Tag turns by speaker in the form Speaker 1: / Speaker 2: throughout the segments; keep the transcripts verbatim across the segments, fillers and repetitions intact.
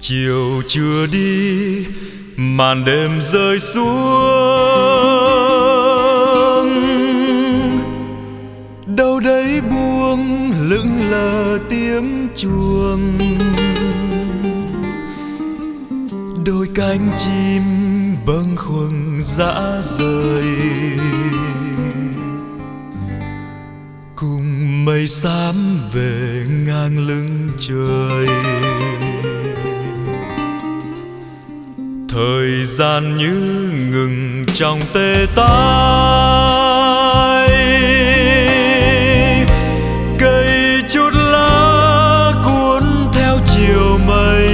Speaker 1: Chiều chưa đi, màn đêm rơi xuống, đâu đấy buông lững lờ tiếng chuông. Đôi cánh chim bâng khuâng dã rời, cùng mây xám về ngang lưng trời. Thời gian như ngừng trong tê tái, cây chút lá cuốn theo chiều mây.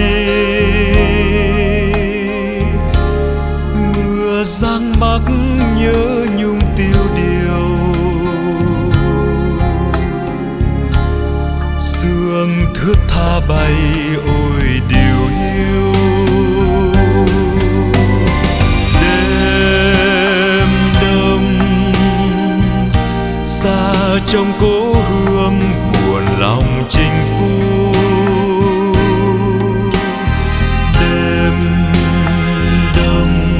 Speaker 1: Mưa giăng mắc nhớ nhung tiêu điều, sương thướt tha bay ôi điều hiu. Trong cố hương buồn lòng chinh phu, đêm đông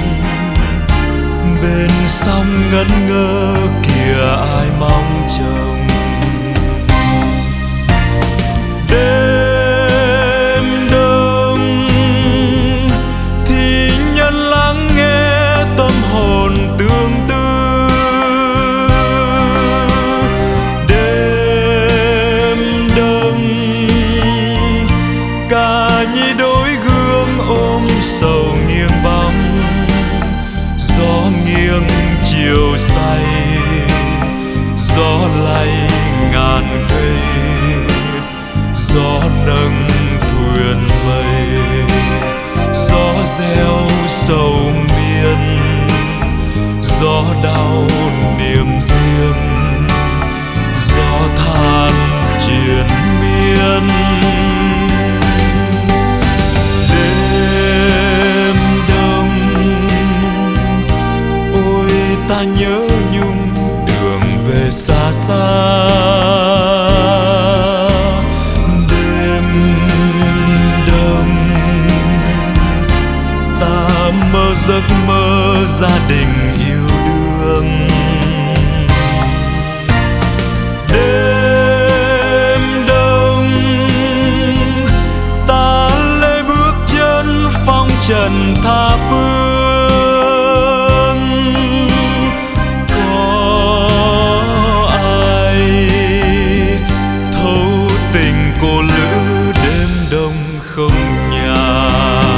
Speaker 1: bên sông ngẩn ngơ kìa ai mong chồng. Đêm đông thì nhân lắng nghe tâm hồn tương tư, sầu nghiêng bóng. Gió nghiêng chiều say, gió lay ngàn cây, gió nâng thuyền mây, gió reo sầu miên, gió đau niềm riêng, gió than triền miên. Ta nhớ nhung đường về xa xa, đêm đông ta mơ giấc mơ gia đình yêu đương. Đêm đông ta lê bước chân phong trần tha phương, cô lữ đêm đông không nhà.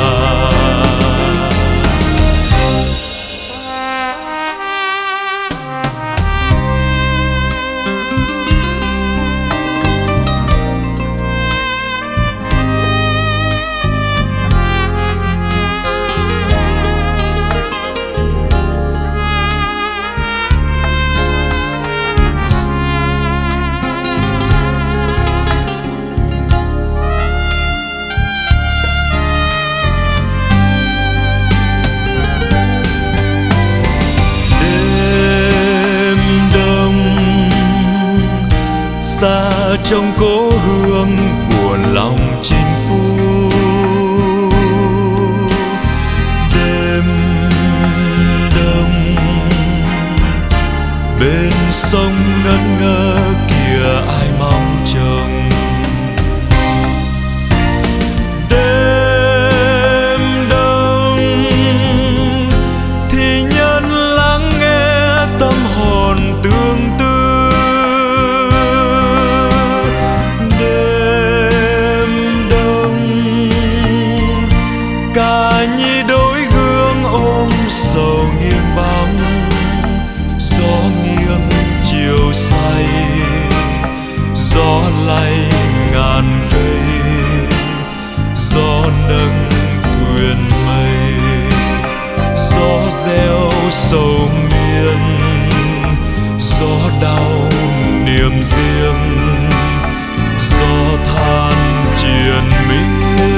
Speaker 1: Xa trong cố hương buồn lòng chinh phu, đêm đông bên sông ngẩn ngơ kìa ai mong chồng. Đêm đông thì nhân lắng nghe tâm hồn tương tư, ca nhi đôi gương ôm sầu nghiêng bóng. Gió nghiêng chiều say, gió lay ngàn cây, gió nâng thuyền mây, gió reo sầu miên, gió đau niềm riêng, gió than triền miên.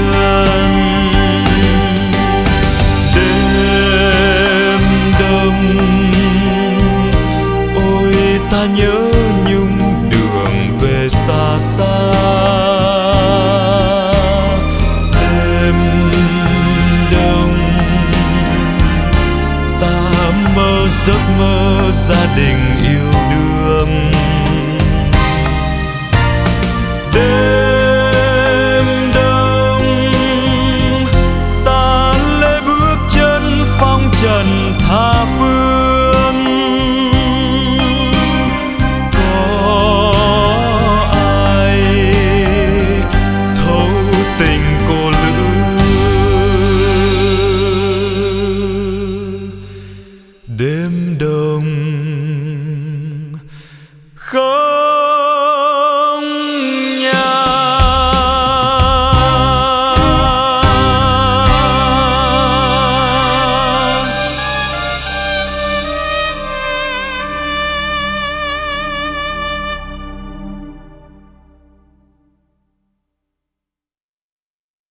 Speaker 1: Ôi ta nhớ nhung đường về xa xa, đêm gia đình yêu đương. Đêm đông ta lê bước chân phong trần tha phương, có ai thấu tình cô lữ. Đêm đông khói